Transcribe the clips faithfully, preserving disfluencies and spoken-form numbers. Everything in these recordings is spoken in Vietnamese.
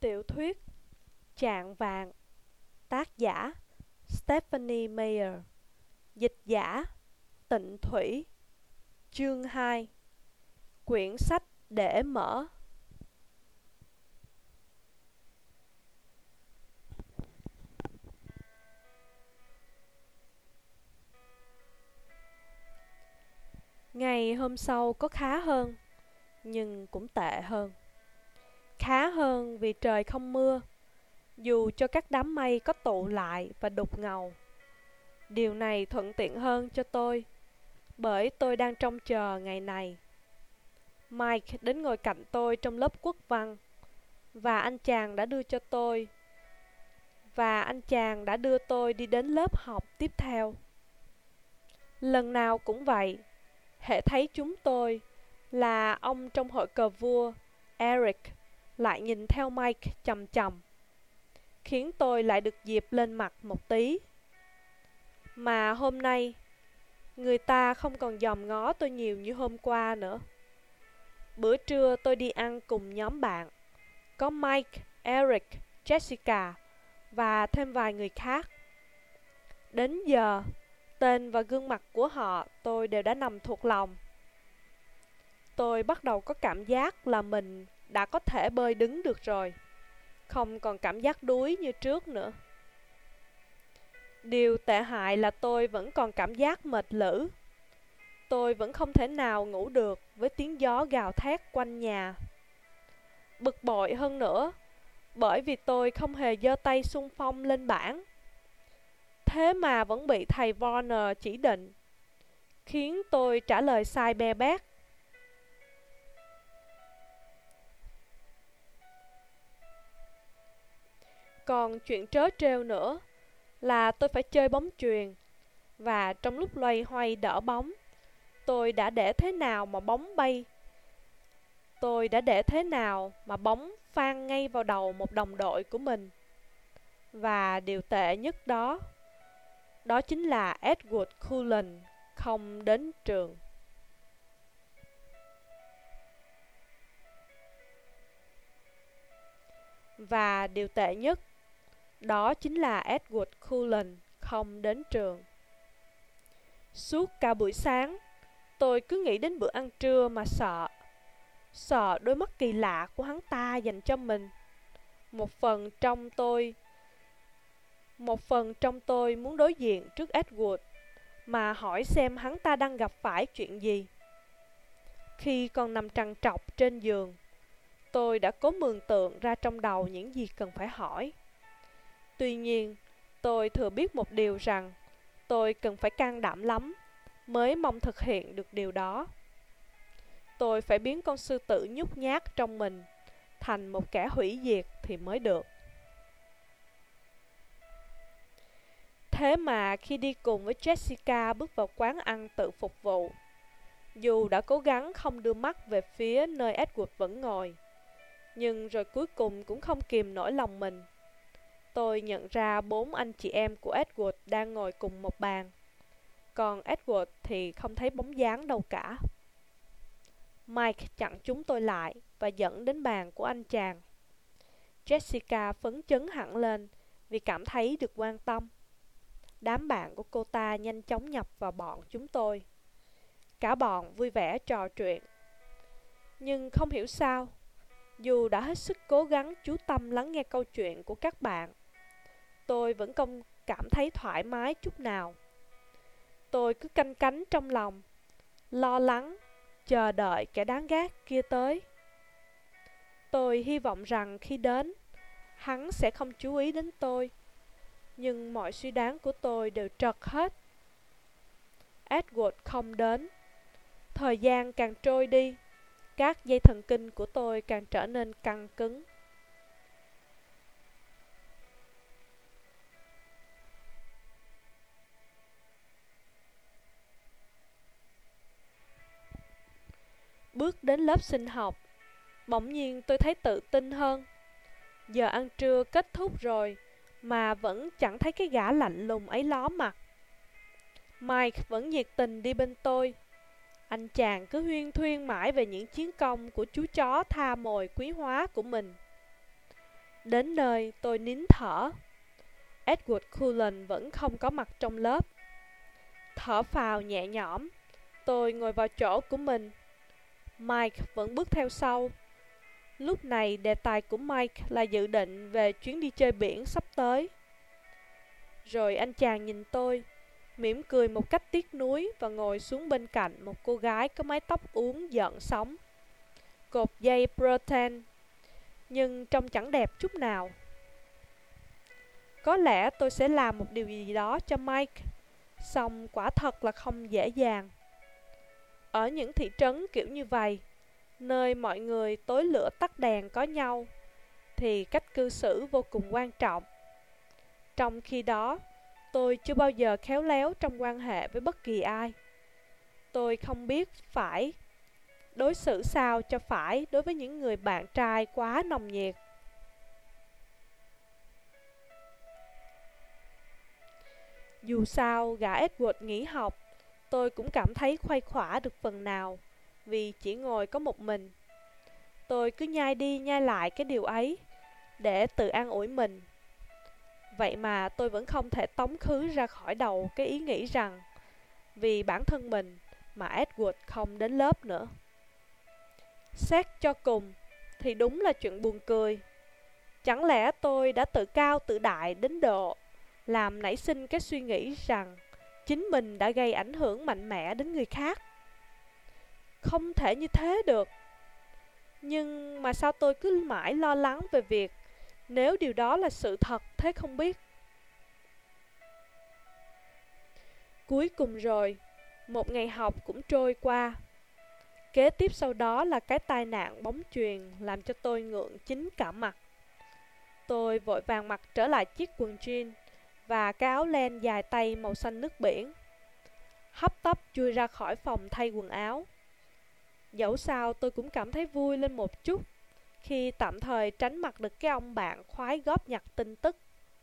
Tiểu thuyết Chạng vàng. Tác giả Stephanie Meyer. Dịch giả Tịnh Thủy. Chương hai. Quyển sách để mở. Ngày hôm sau có khá hơn, nhưng cũng tệ hơn. Khá hơn vì trời không mưa, dù cho các đám mây có tụ lại và đục ngầu. Điều này thuận tiện hơn cho tôi, bởi tôi đang trông chờ ngày này. Mike đến ngồi cạnh tôi trong lớp quốc văn, và anh chàng đã đưa cho tôi và anh chàng đã đưa tôi đi đến lớp học tiếp theo. Lần nào cũng vậy, hễ thấy chúng tôi là ông trong hội cờ vua Eric lại nhìn theo Mike chằm chằm, khiến tôi lại được dịp lên mặt một tí. Mà hôm nay, người ta không còn dòm ngó tôi nhiều như hôm qua nữa. Bữa trưa tôi đi ăn cùng nhóm bạn, có Mike, Eric, Jessica và thêm vài người khác. Đến giờ, tên và gương mặt của họ tôi đều đã nằm thuộc lòng. Tôi bắt đầu có cảm giác là mình đã có thể bơi đứng được rồi, không còn cảm giác đuối như trước nữa. Điều tệ hại là tôi vẫn còn cảm giác mệt lử. Tôi vẫn không thể nào ngủ được với tiếng gió gào thét quanh nhà. Bực bội hơn nữa, bởi vì tôi không hề giơ tay xung phong lên bảng. Thế mà vẫn bị thầy Warner chỉ định, khiến tôi trả lời sai be bét. Còn chuyện trớ trêu nữa là tôi phải chơi bóng chuyền, và trong lúc loay hoay đỡ bóng, tôi đã để thế nào mà bóng bay. Tôi đã để thế nào mà bóng phang ngay vào đầu một đồng đội của mình. Và điều tệ nhất đó, đó chính là Edward Cullen không đến trường. Và điều tệ nhất, đó chính là Edward Cullen không đến trường. Suốt cả buổi sáng, tôi cứ nghĩ đến bữa ăn trưa mà sợ. Sợ đôi mắt kỳ lạ của hắn ta dành cho mình. Một phần trong tôi Một phần trong tôi muốn đối diện trước Edward, mà hỏi xem hắn ta đang gặp phải chuyện gì. Khi còn nằm trằn trọc trên giường, tôi đã cố mường tượng ra trong đầu những gì cần phải hỏi. Tuy nhiên, tôi thừa biết một điều rằng tôi cần phải can đảm lắm mới mong thực hiện được điều đó. Tôi phải biến con sư tử nhút nhát trong mình thành một kẻ hủy diệt thì mới được. Thế mà khi đi cùng với Jessica bước vào quán ăn tự phục vụ, dù đã cố gắng không đưa mắt về phía nơi Edward vẫn ngồi, nhưng rồi cuối cùng cũng không kìm nổi lòng mình. Tôi nhận ra bốn anh chị em của Edward đang ngồi cùng một bàn, còn Edward thì không thấy bóng dáng đâu cả. Mike chặn chúng tôi lại và dẫn đến bàn của anh chàng. Jessica phấn chấn hẳn lên vì cảm thấy được quan tâm. Đám bạn của cô ta nhanh chóng nhập vào bọn chúng tôi. Cả bọn vui vẻ trò chuyện. Nhưng không hiểu sao, dù đã hết sức cố gắng chú tâm lắng nghe câu chuyện của các bạn, tôi vẫn không cảm thấy thoải mái chút nào. Tôi cứ canh cánh trong lòng, lo lắng, chờ đợi kẻ đáng ghét kia tới. Tôi hy vọng rằng khi đến, hắn sẽ không chú ý đến tôi. Nhưng mọi suy đoán của tôi đều trật hết. Edward không đến. Thời gian càng trôi đi, các dây thần kinh của tôi càng trở nên căng cứng. Bước đến lớp sinh học, bỗng nhiên tôi thấy tự tin hơn. Giờ ăn trưa kết thúc rồi mà vẫn chẳng thấy cái gã lạnh lùng ấy ló mặt. Mike vẫn nhiệt tình đi bên tôi. Anh chàng cứ huyên thuyên mãi về những chiến công của chú chó tha mồi quý hóa của mình. Đến nơi tôi nín thở. Edward Cullen vẫn không có mặt trong lớp. Thở phào nhẹ nhõm, tôi ngồi vào chỗ của mình. Mike vẫn bước theo sau. Lúc này đề tài của Mike là dự định về chuyến đi chơi biển sắp tới. Rồi anh chàng nhìn tôi, mỉm cười một cách tiếc nuối và ngồi xuống bên cạnh một cô gái có mái tóc uốn gợn sóng, cột dây protein, nhưng trông chẳng đẹp chút nào. Có lẽ tôi sẽ làm một điều gì đó cho Mike, song quả thật là không dễ dàng. Ở những thị trấn kiểu như vậy, nơi mọi người tối lửa tắt đèn có nhau, thì cách cư xử vô cùng quan trọng. Trong khi đó, tôi chưa bao giờ khéo léo trong quan hệ với bất kỳ ai. Tôi không biết phải đối xử sao cho phải đối với những người bạn trai quá nồng nhiệt. Dù sao, gã Edward nghỉ học, tôi cũng cảm thấy khuây khỏa được phần nào, vì chỉ ngồi có một mình. Tôi cứ nhai đi nhai lại cái điều ấy, để tự an ủi mình. Vậy mà tôi vẫn không thể tống khứ ra khỏi đầu cái ý nghĩ rằng vì bản thân mình mà Edward không đến lớp nữa. Xét cho cùng thì đúng là chuyện buồn cười. Chẳng lẽ tôi đã tự cao tự đại đến độ làm nảy sinh cái suy nghĩ rằng chính mình đã gây ảnh hưởng mạnh mẽ đến người khác? Không thể như thế được. Nhưng mà sao tôi cứ mãi lo lắng về việc nếu điều đó là sự thật thế không biết. Cuối cùng rồi, một ngày học cũng trôi qua. Kế tiếp sau đó là cái tai nạn bóng chuyền làm cho tôi ngượng chín cả mặt. Tôi vội vàng mặc trở lại chiếc quần jean và cái áo len dài tay màu xanh nước biển, hấp tấp chui ra khỏi phòng thay quần áo. Dẫu sao tôi cũng cảm thấy vui lên một chút khi tạm thời tránh mặt được cái ông bạn khoái góp nhặt tin tức.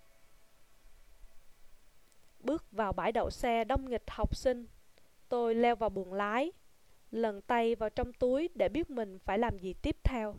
Bước vào bãi đậu xe đông nghịch học sinh, tôi leo vào buồng lái, lần tay vào trong túi để biết mình phải làm gì tiếp theo.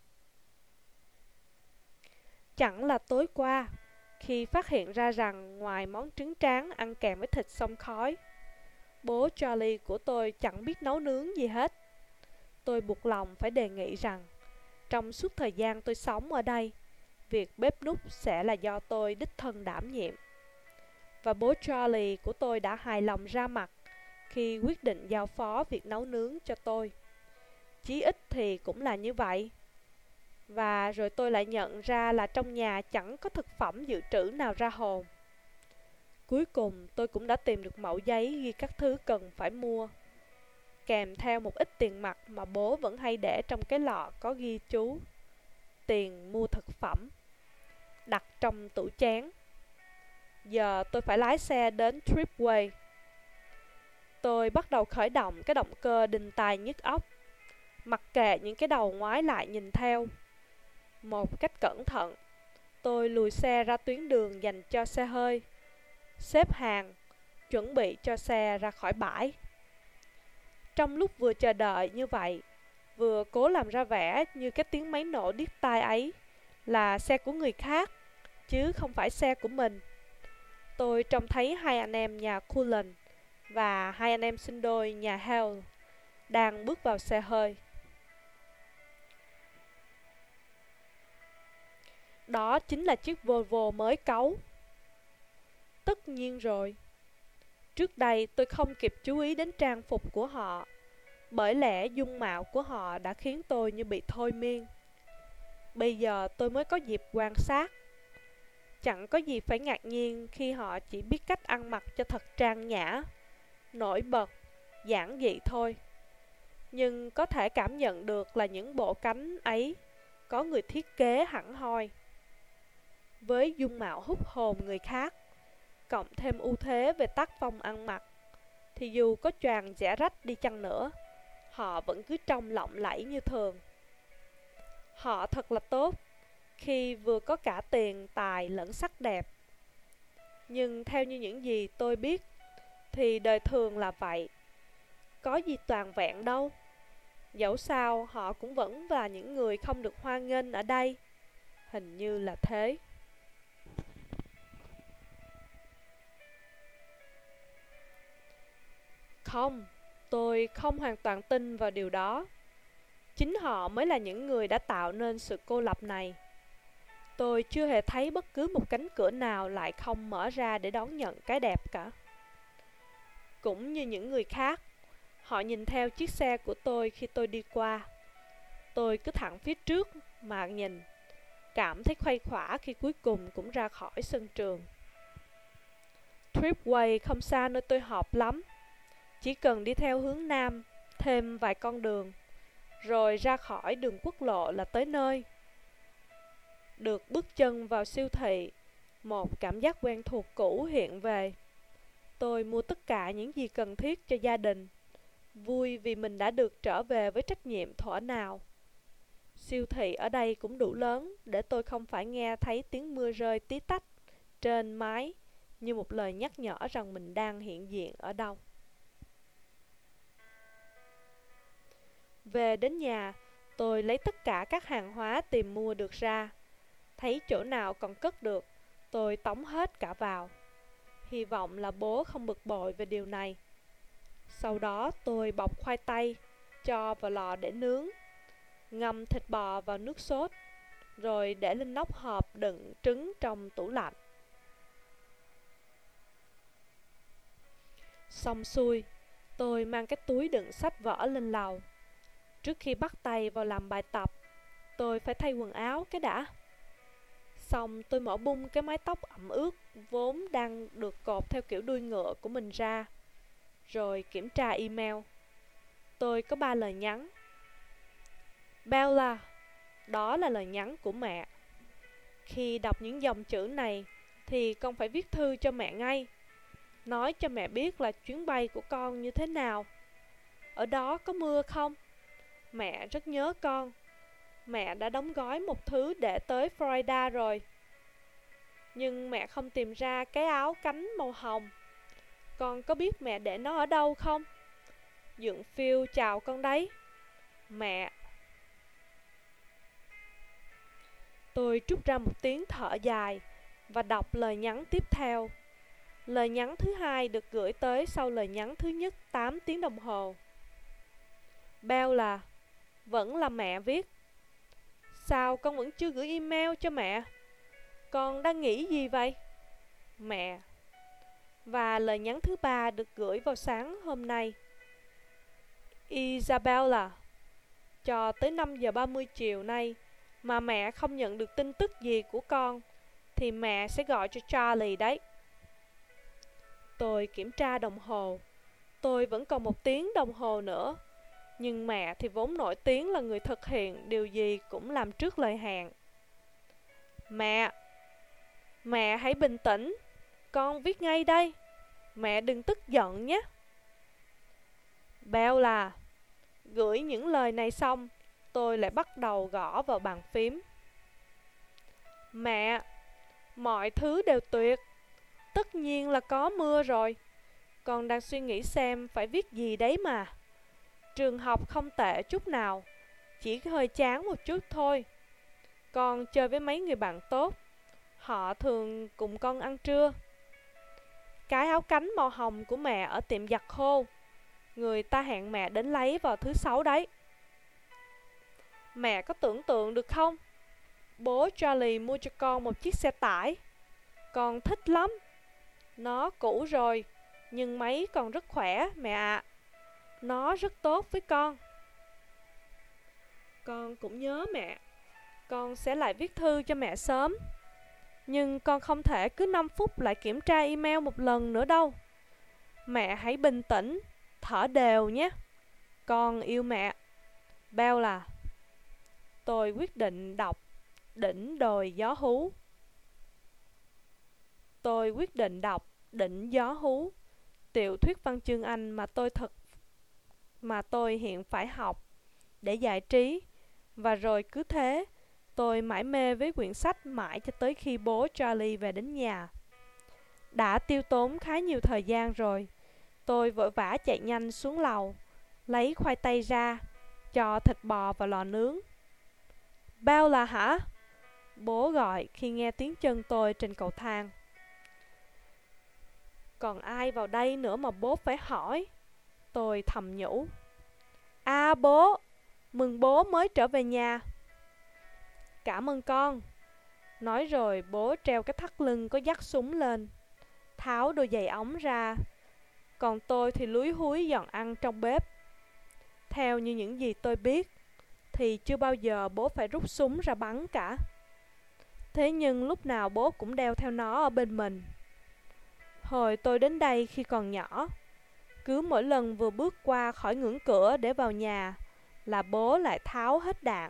Chẳng là tối qua, khi phát hiện ra rằng ngoài món trứng tráng ăn kèm với thịt xông khói, bố Charlie của tôi chẳng biết nấu nướng gì hết. Tôi buộc lòng phải đề nghị rằng trong suốt thời gian tôi sống ở đây, việc bếp núc sẽ là do tôi đích thân đảm nhiệm. Và bố Charlie của tôi đã hài lòng ra mặt khi quyết định giao phó việc nấu nướng cho tôi. Chí ít thì cũng là như vậy. Và rồi tôi lại nhận ra là trong nhà chẳng có thực phẩm dự trữ nào ra hồn. Cuối cùng tôi cũng đã tìm được mẩu giấy ghi các thứ cần phải mua, kèm theo một ít tiền mặt mà bố vẫn hay để trong cái lọ có ghi chú tiền mua thực phẩm, đặt trong tủ chén. Giờ tôi phải lái xe đến Tripway. Tôi bắt đầu khởi động cái động cơ đinh tai nhức óc, mặc kệ những cái đầu ngoái lại nhìn theo. Một cách cẩn thận, tôi lùi xe ra tuyến đường dành cho xe hơi, xếp hàng, chuẩn bị cho xe ra khỏi bãi. Trong lúc vừa chờ đợi như vậy, vừa cố làm ra vẻ như cái tiếng máy nổ điếc tai ấy là xe của người khác, chứ không phải xe của mình, tôi trông thấy hai anh em nhà Cullen và hai anh em sinh đôi nhà Hale đang bước vào xe hơi. Đó chính là chiếc Volvo mới cấu. Tất nhiên rồi. Trước đây tôi không kịp chú ý đến trang phục của họ, bởi lẽ dung mạo của họ đã khiến tôi như bị thôi miên. Bây giờ tôi mới có dịp quan sát. Chẳng có gì phải ngạc nhiên khi họ chỉ biết cách ăn mặc cho thật trang nhã, nổi bật, giản dị thôi. Nhưng có thể cảm nhận được là những bộ cánh ấy có người thiết kế hẳn hoi. Với dung mạo hút hồn người khác, cộng thêm ưu thế về tác phong ăn mặc, thì dù có choàng rẽ rách đi chăng nữa, họ vẫn cứ trông lộng lẫy như thường. Họ thật là tốt khi vừa có cả tiền, tài lẫn sắc đẹp. Nhưng theo như những gì tôi biết, thì đời thường là vậy. Có gì toàn vẹn đâu. Dẫu sao họ cũng vẫn là những người không được hoan nghênh ở đây. Hình như là thế. Không, tôi không hoàn toàn tin vào điều đó. Chính họ mới là những người đã tạo nên sự cô lập này. Tôi chưa hề thấy bất cứ một cánh cửa nào lại không mở ra để đón nhận cái đẹp cả. Cũng như những người khác, họ nhìn theo chiếc xe của tôi khi tôi đi qua. Tôi cứ thẳng phía trước mà nhìn, cảm thấy khuây khỏa khi cuối cùng cũng ra khỏi sân trường. Tripway không xa nơi tôi họp lắm. Chỉ cần đi theo hướng nam, thêm vài con đường, rồi ra khỏi đường quốc lộ là tới nơi. Được bước chân vào siêu thị, một cảm giác quen thuộc cũ hiện về. Tôi mua tất cả những gì cần thiết cho gia đình, vui vì mình đã được trở về với trách nhiệm thuở nào. Siêu thị ở đây cũng đủ lớn để tôi không phải nghe thấy tiếng mưa rơi tí tách trên mái như một lời nhắc nhở rằng mình đang hiện diện ở đâu. Về đến nhà, tôi lấy tất cả các hàng hóa tìm mua được ra. Thấy chỗ nào còn cất được, tôi tống hết cả vào. Hy vọng là bố không bực bội về điều này. Sau đó tôi bọc khoai tây, cho vào lò để nướng, ngâm thịt bò vào nước sốt, rồi để lên nắp hộp đựng trứng trong tủ lạnh. Xong xuôi, tôi mang cái túi đựng sách vở lên lầu. Trước khi bắt tay vào làm bài tập, tôi phải thay quần áo cái đã. Xong tôi mở bung cái mái tóc ẩm ướt vốn đang được cột theo kiểu đuôi ngựa của mình ra, rồi kiểm tra email. Tôi có ba lời nhắn. Bella, đó là lời nhắn của mẹ. Khi đọc những dòng chữ này thì con phải viết thư cho mẹ ngay. Nói cho mẹ biết là chuyến bay của con như thế nào. Ở đó có mưa không? Mẹ rất nhớ con. Mẹ đã đóng gói một thứ để tới Florida rồi. Nhưng mẹ không tìm ra cái áo cánh màu hồng. Con có biết mẹ để nó ở đâu không? Dượng Phil chào con đấy. Mẹ. Tôi trút ra một tiếng thở dài và đọc lời nhắn tiếp theo. Lời nhắn thứ hai được gửi tới sau lời nhắn thứ nhất tám tiếng đồng hồ. Bella, vẫn là mẹ viết. Sao con vẫn chưa gửi email cho mẹ? Con đang nghĩ gì vậy? Mẹ. Và lời nhắn thứ ba được gửi vào sáng hôm nay. Isabella, cho tới năm giờ ba mươi chiều nay mà mẹ không nhận được tin tức gì của con thì mẹ sẽ gọi cho Charlie đấy. Tôi kiểm tra đồng hồ. Tôi vẫn còn một tiếng đồng hồ nữa. Nhưng mẹ thì vốn nổi tiếng là người thực hiện điều gì cũng làm trước lời hẹn. Mẹ, mẹ hãy bình tĩnh. Con viết ngay đây. Mẹ đừng tức giận nhé. Bella, gửi những lời này xong, tôi lại bắt đầu gõ vào bàn phím. Mẹ, mọi thứ đều tuyệt. Tất nhiên là có mưa rồi. Con đang suy nghĩ xem phải viết gì đấy mà. Trường học không tệ chút nào, chỉ hơi chán một chút thôi. Con chơi với mấy người bạn tốt. Họ thường cùng con ăn trưa. Cái áo cánh màu hồng của mẹ ở tiệm giặt khô. Người ta hẹn mẹ đến lấy vào thứ sáu đấy. Mẹ có tưởng tượng được không? Bố Charlie mua cho con một chiếc xe tải. Con thích lắm. Nó cũ rồi, nhưng máy còn rất khỏe mẹ ạ. À. Nó rất tốt với con. Con cũng nhớ mẹ. Con sẽ lại viết thư cho mẹ sớm. Nhưng con không thể cứ năm phút lại kiểm tra email một lần nữa đâu. Mẹ hãy bình tĩnh, thở đều nhé. Con yêu mẹ. Bella. Tôi quyết định đọc Đỉnh đồi gió hú. Tôi quyết định đọc Đỉnh gió hú, tiểu thuyết văn chương Anh mà tôi thật mà tôi hiện phải học để giải trí. Và rồi cứ thế, tôi mải mê với quyển sách mãi cho tới khi bố Charlie về đến nhà. Đã tiêu tốn khá nhiều thời gian rồi. Tôi vội vã chạy nhanh xuống lầu, lấy khoai tây ra, cho thịt bò vào lò nướng. Bao là hả? Bố gọi khi nghe tiếng chân tôi trên cầu thang. Còn ai vào đây nữa mà bố phải hỏi? Tôi thầm nhủ. À bố, mừng bố mới trở về nhà. Cảm ơn con. Nói rồi bố treo cái thắt lưng có dắt súng lên, tháo đôi giày ống ra. Còn tôi thì lúi húi dọn ăn trong bếp. Theo như những gì tôi biết, thì chưa bao giờ bố phải rút súng ra bắn cả. Thế nhưng lúc nào bố cũng đeo theo nó ở bên mình. Hồi tôi đến đây khi còn nhỏ, cứ mỗi lần vừa bước qua khỏi ngưỡng cửa để vào nhà là bố lại tháo hết đạn.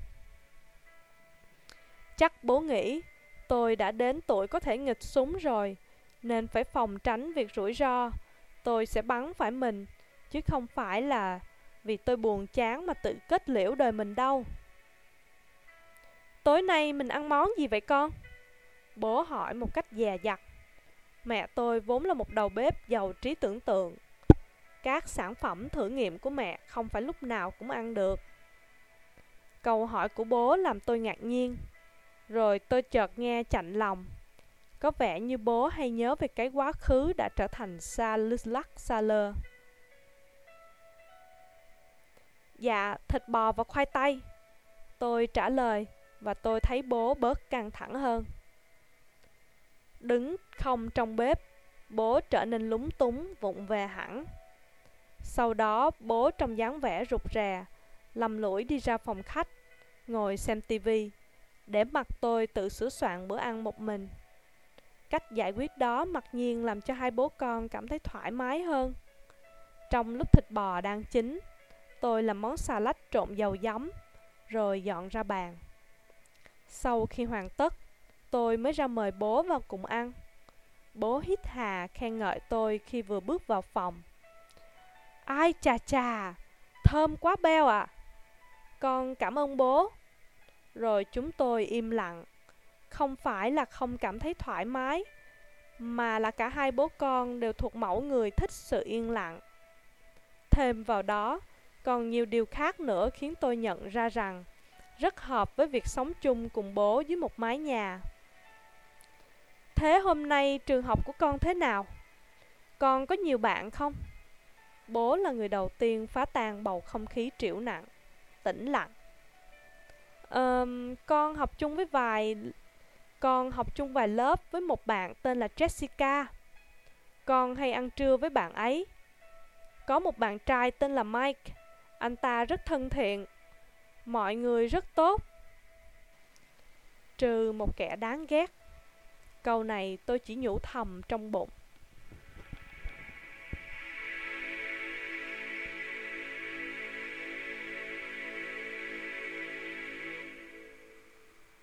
Chắc bố nghĩ tôi đã đến tuổi có thể nghịch súng rồi, nên phải phòng tránh việc rủi ro tôi sẽ bắn phải mình, chứ không phải là vì tôi buồn chán mà tự kết liễu đời mình đâu. Tối nay mình ăn món gì vậy con? Bố hỏi một cách dè dặt. Mẹ tôi vốn là một đầu bếp giàu trí tưởng tượng. Các sản phẩm thử nghiệm của mẹ không phải lúc nào cũng ăn được. Câu hỏi của bố làm tôi ngạc nhiên. Rồi tôi chợt nghe chạnh lòng. Có vẻ như bố hay nhớ về cái quá khứ đã trở thành xa lắc xa lơ. Dạ, thịt bò và khoai tây. Tôi trả lời và tôi thấy bố bớt căng thẳng hơn. Đứng không trong bếp, bố trở nên lúng túng vụng về hẳn. Sau đó bố trong dáng vẻ rụt rè, lầm lũi đi ra phòng khách, ngồi xem tivi, để mặc tôi tự sửa soạn bữa ăn một mình. Cách giải quyết đó mặc nhiên làm cho hai bố con cảm thấy thoải mái hơn. Trong lúc thịt bò đang chín, tôi làm món salad trộn dầu giấm, rồi dọn ra bàn. Sau khi hoàn tất, tôi mới ra mời bố vào cùng ăn. Bố hít hà khen ngợi tôi khi vừa bước vào phòng. Ai chà chà, thơm quá Beo ạ. À. Con cảm ơn bố. Rồi chúng tôi im lặng. Không phải là không cảm thấy thoải mái, mà là cả hai bố con đều thuộc mẫu người thích sự yên lặng. Thêm vào đó, còn nhiều điều khác nữa khiến tôi nhận ra rằng rất hợp với việc sống chung cùng bố dưới một mái nhà. Thế hôm nay trường học của con thế nào? Con có nhiều bạn không? Bố là người đầu tiên phá tan bầu không khí trĩu nặng, tĩnh lặng. Ờ, con học chung với vài... Con học chung vài lớp với một bạn tên là Jessica. Con hay ăn trưa với bạn ấy. Có một bạn trai tên là Mike. Anh ta rất thân thiện. Mọi người rất tốt. Trừ một kẻ đáng ghét. Câu này tôi chỉ nhủ thầm trong bụng.